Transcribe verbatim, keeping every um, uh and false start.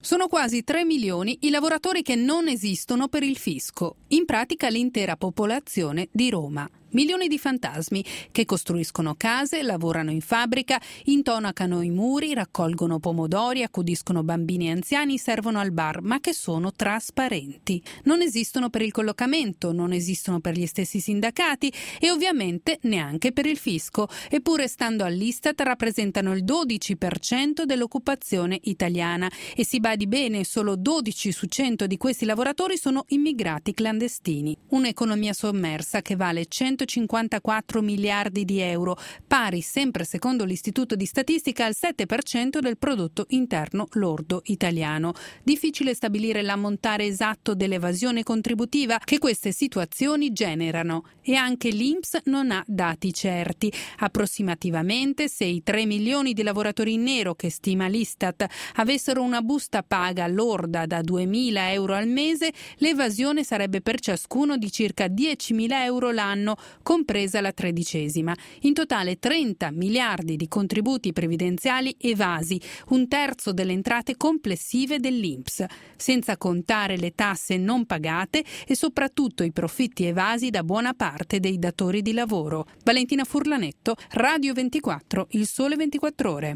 Sono quasi tre milioni i lavoratori che non esistono per il fisco, in pratica l'intera popolazione di Roma. Milioni di fantasmi che costruiscono case, lavorano in fabbrica, intonacano i muri, raccolgono pomodori, accudiscono bambini e anziani, servono al bar, ma che sono trasparenti. Non esistono per il collocamento, non esistono per gli stessi sindacati e ovviamente neanche per il fisco. Eppure, stando all'Istat, rappresentano il dodici per cento dell'occupazione italiana e si badi bene, solo dodici su cento di questi lavoratori sono immigrati clandestini. Un'economia sommersa che vale centocinquantaquattro miliardi di euro, pari, sempre secondo l'Istituto di Statistica, al sette per cento del prodotto interno lordo italiano. Difficile stabilire l'ammontare esatto dell'evasione contributiva che queste situazioni generano e anche l'I N P S non ha dati certi. Approssimativamente, se i tre milioni di lavoratori in nero che stima l'Istat avessero una busta paga lorda da duemila euro al mese, l'evasione sarebbe per ciascuno di circa diecimila euro l'anno, compresa la tredicesima. In totale trenta miliardi di contributi previdenziali evasi, un terzo delle entrate complessive dell'I N P S, senza contare le tasse non pagate e soprattutto i profitti evasi da buona parte dei datori di lavoro. Valentina Furlanetto, Radio ventiquattro, Il Sole ventiquattro Ore.